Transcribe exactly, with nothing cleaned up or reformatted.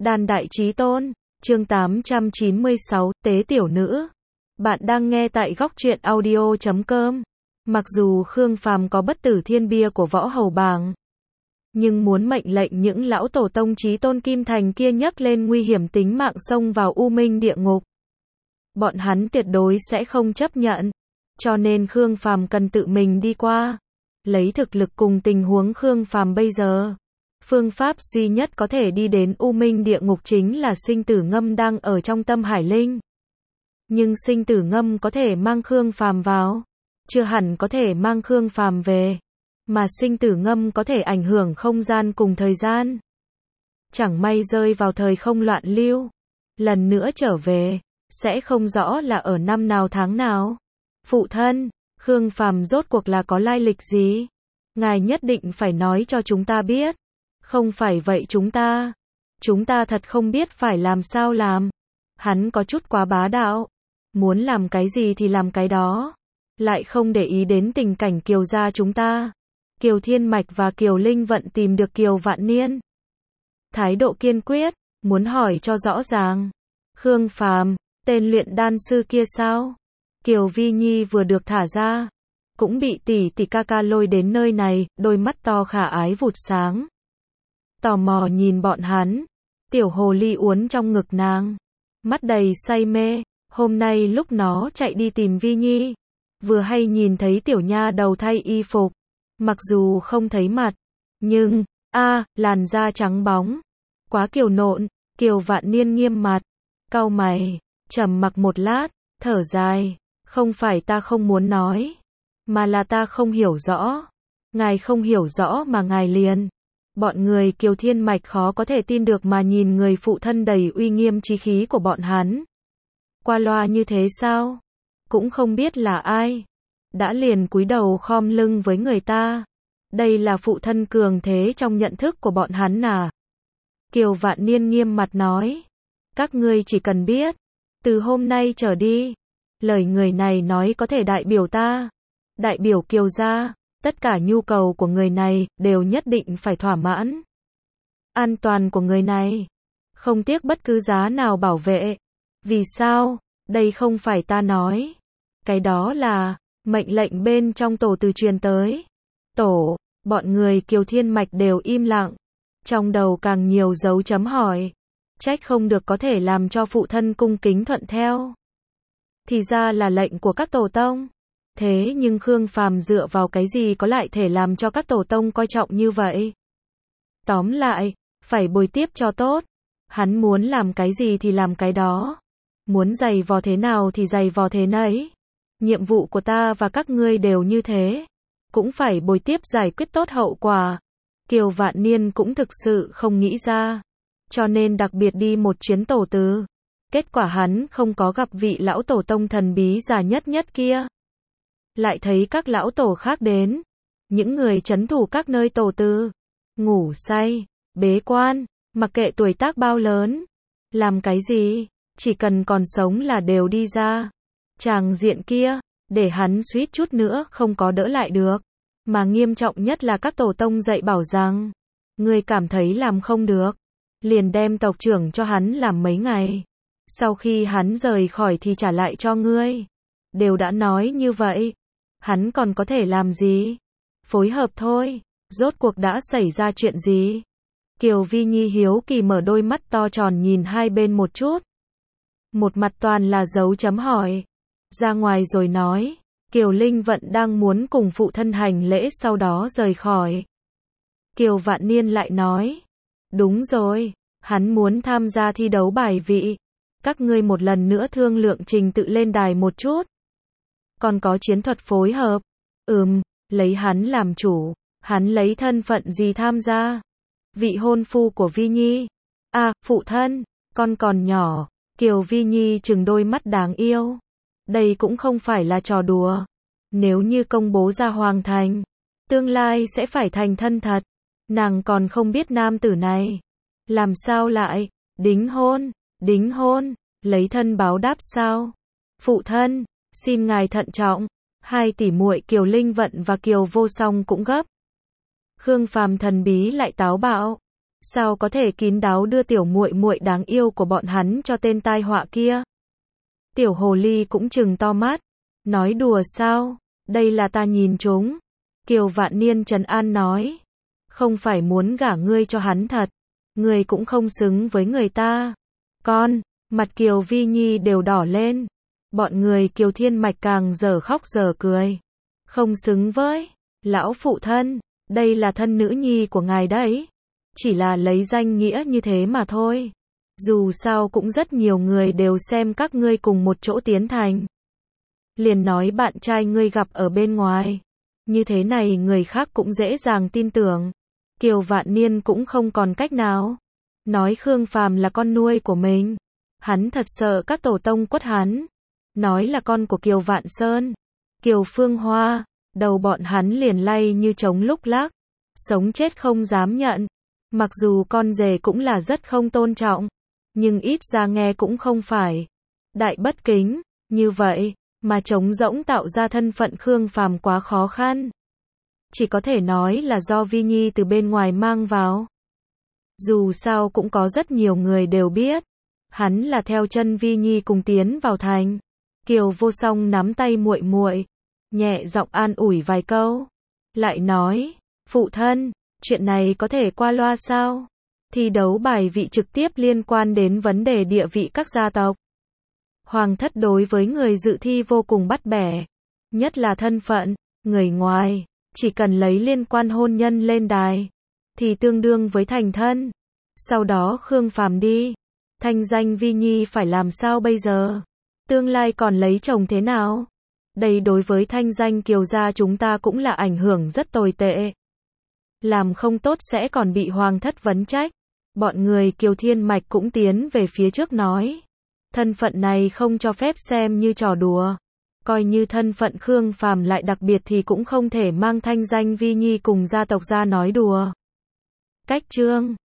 Đan Đại Chí Tôn, chương tám trăm chín mươi sáu, Tế Tiểu Nữ. Bạn đang nghe tại góc truyện audio chấm com. Mặc dù Khương Phàm có bất tử thiên bia của võ hầu bảng, nhưng muốn mệnh lệnh những lão tổ tông Chí Tôn Kim Thành kia nhấc lên nguy hiểm tính mạng xông vào U Minh địa ngục, bọn hắn tuyệt đối sẽ không chấp nhận. Cho nên Khương Phàm cần tự mình đi qua. Lấy thực lực cùng tình huống Khương Phàm bây giờ, phương pháp duy nhất có thể đi đến U Minh địa ngục chính là sinh tử ngâm đang ở trong tâm hải linh. Nhưng sinh tử ngâm có thể mang Khương Phàm vào, chưa hẳn có thể mang Khương Phàm về. Mà sinh tử ngâm có thể ảnh hưởng không gian cùng thời gian. Chẳng may rơi vào thời không loạn lưu, lần nữa trở về, sẽ không rõ là ở năm nào tháng nào. Phụ thân, Khương Phàm rốt cuộc là có lai lịch gì? Ngài nhất định phải nói cho chúng ta biết. Không phải vậy chúng ta, chúng ta thật không biết phải làm sao làm. Hắn có chút quá bá đạo, muốn làm cái gì thì làm cái đó, lại không để ý đến tình cảnh Kiều gia chúng ta. Kiều Thiên Mạch và Kiều Linh Vận tìm được Kiều Vạn Niên, thái độ kiên quyết, muốn hỏi cho rõ ràng. Khương Phàm, tên luyện đan sư kia sao? Kiều Vi Nhi vừa được thả ra, cũng bị tỷ tỷ ca ca lôi đến nơi này, đôi mắt to khả ái vụt sáng. Tò mò nhìn bọn hắn, tiểu hồ ly uốn trong ngực nàng, mắt đầy say mê. Hôm nay lúc nó chạy đi tìm Vi Nhi, vừa hay nhìn thấy tiểu nha đầu thay y phục, mặc dù không thấy mặt, nhưng, a à, làn da trắng bóng, quá kiều nộn. Kiều Vạn Niên nghiêm mặt, cau mày, trầm mặc một lát, thở dài, không phải ta không muốn nói, mà là ta không hiểu rõ. Ngài không hiểu rõ mà ngài liền. Bọn người Kiều Thiên Mạch khó có thể tin được mà nhìn người phụ thân đầy uy nghiêm chí khí của bọn hắn. Qua loa như thế sao? Cũng không biết là ai, đã liền cúi đầu khom lưng với người ta. Đây là phụ thân cường thế trong nhận thức của bọn hắn à? Kiều Vạn Niên nghiêm mặt nói, các ngươi chỉ cần biết, từ hôm nay trở đi, lời người này nói có thể đại biểu ta, đại biểu Kiều gia, tất cả nhu cầu của người này đều nhất định phải thỏa mãn. An toàn của người này, không tiếc bất cứ giá nào bảo vệ. Vì sao? Đây không phải ta nói. Cái đó là mệnh lệnh bên trong tổ từ truyền tới. Tổ, bọn người Kiều Thiên Mạch đều im lặng, trong đầu càng nhiều dấu chấm hỏi. Trách không được có thể làm cho phụ thân cung kính thuận theo. Thì ra là lệnh của các tổ tông. Thế nhưng Khương Phàm dựa vào cái gì có lại thể làm cho các tổ tông coi trọng như vậy? Tóm lại, phải bồi tiếp cho tốt. Hắn muốn làm cái gì thì làm cái đó. Muốn giày vò thế nào thì giày vò thế nấy. Nhiệm vụ của ta và các ngươi đều như thế. Cũng phải bồi tiếp giải quyết tốt hậu quả. Kiều Vạn Niên cũng thực sự không nghĩ ra. Cho nên đặc biệt đi một chuyến tổ từ. Kết quả hắn không có gặp vị lão tổ tông thần bí già nhất nhất kia. Lại thấy các lão tổ khác đến. Những người trấn thủ các nơi tổ từ. Ngủ say, bế quan, mặc kệ tuổi tác bao lớn. Làm cái gì, chỉ cần còn sống là đều đi ra. Tràng diện kia, để hắn suýt chút nữa không có đỡ lại được. Mà nghiêm trọng nhất là các tổ tông dạy bảo rằng, người cảm thấy làm không được, liền đem tộc trưởng cho hắn làm mấy ngày. Sau khi hắn rời khỏi thì trả lại cho ngươi. Đều đã nói như vậy, hắn còn có thể làm gì? Phối hợp thôi. Rốt cuộc đã xảy ra chuyện gì? Kiều Vi Nhi hiếu kỳ mở đôi mắt to tròn nhìn hai bên một chút. Một mặt toàn là dấu chấm hỏi. Ra ngoài rồi nói, Kiều Linh Vận đang muốn cùng phụ thân hành lễ sau đó rời khỏi. Kiều Vạn Niên lại nói, đúng rồi, hắn muốn tham gia thi đấu bài vị. Các ngươi một lần nữa thương lượng trình tự lên đài một chút. Còn có chiến thuật phối hợp. Ừm, lấy hắn làm chủ. Hắn lấy thân phận gì tham gia? Vị hôn phu của Vi Nhi. À, phụ thân, con còn nhỏ. Kiều Vi Nhi trừng đôi mắt đáng yêu. Đây cũng không phải là trò đùa. Nếu như công bố ra hoàng thành, tương lai sẽ phải thành thân thật. Nàng còn không biết nam tử này. Làm sao lại, đính hôn, đính hôn, lấy thân báo đáp sao? Phụ thân, xin ngài thận trọng. Hai tỷ muội Kiều Linh Vận và Kiều Vô Song cũng gấp. Khương Phàm thần bí lại táo bạo. sao có thể kín đáo đưa tiểu muội muội đáng yêu của bọn hắn cho tên tai họa kia. Tiểu hồ ly cũng trừng to mắt, nói đùa sao, đây là ta nhìn chúng. Kiều Vạn Niên trấn an nói, không phải muốn gả ngươi cho hắn thật, ngươi cũng không xứng với người ta. Con, mặt Kiều Vi Nhi đều đỏ lên, bọn người Kiều Thiên Mạch càng dở khóc dở cười. Không xứng với, lão phụ thân, đây là thân nữ nhi của ngài đấy, chỉ là lấy danh nghĩa như thế mà thôi. Dù sao cũng rất nhiều người đều xem các ngươi cùng một chỗ tiến thành. Liền nói bạn trai ngươi gặp ở bên ngoài. Như thế này người khác cũng dễ dàng tin tưởng. Kiều Vạn Niên cũng không còn cách nào. Nói Khương Phàm là con nuôi của mình. Hắn thật sợ các tổ tông quất hắn. Nói là con của Kiều Vạn Sơn, Kiều Phương Hoa, đầu bọn hắn liền lay như trống lúc lắc. Sống chết không dám nhận. Mặc dù con rể cũng là rất không tôn trọng, nhưng ít ra nghe cũng không phải đại bất kính, như vậy, mà trống rỗng tạo ra thân phận Khương Phàm quá khó khăn. Chỉ có thể nói là do Vi Nhi từ bên ngoài mang vào. Dù sao cũng có rất nhiều người đều biết, hắn là theo chân Vi Nhi cùng tiến vào thành. Kiều Vô Song nắm tay muội muội, nhẹ giọng an ủi vài câu, lại nói, phụ thân, chuyện này có thể qua loa sao? Thi đấu bài vị trực tiếp liên quan đến vấn đề địa vị các gia tộc. Hoàng thất đối với người dự thi vô cùng bắt bẻ, nhất là thân phận, người ngoài, chỉ cần lấy liên quan hôn nhân lên đài, thì tương đương với thành thân. Sau đó Khương Phàm đi, thanh danh Vi Nhi phải làm sao bây giờ? Tương lai còn lấy chồng thế nào? Đây đối với thanh danh Kiều gia chúng ta cũng là ảnh hưởng rất tồi tệ. Làm không tốt sẽ còn bị hoàng thất vấn trách. Bọn người Kiều Thiên Mạch cũng tiến về phía trước nói, thân phận này không cho phép xem như trò đùa. Coi như thân phận Khương Phàm lại đặc biệt thì cũng không thể mang thanh danh Vi Nhi cùng gia tộc ra nói đùa. Cách chương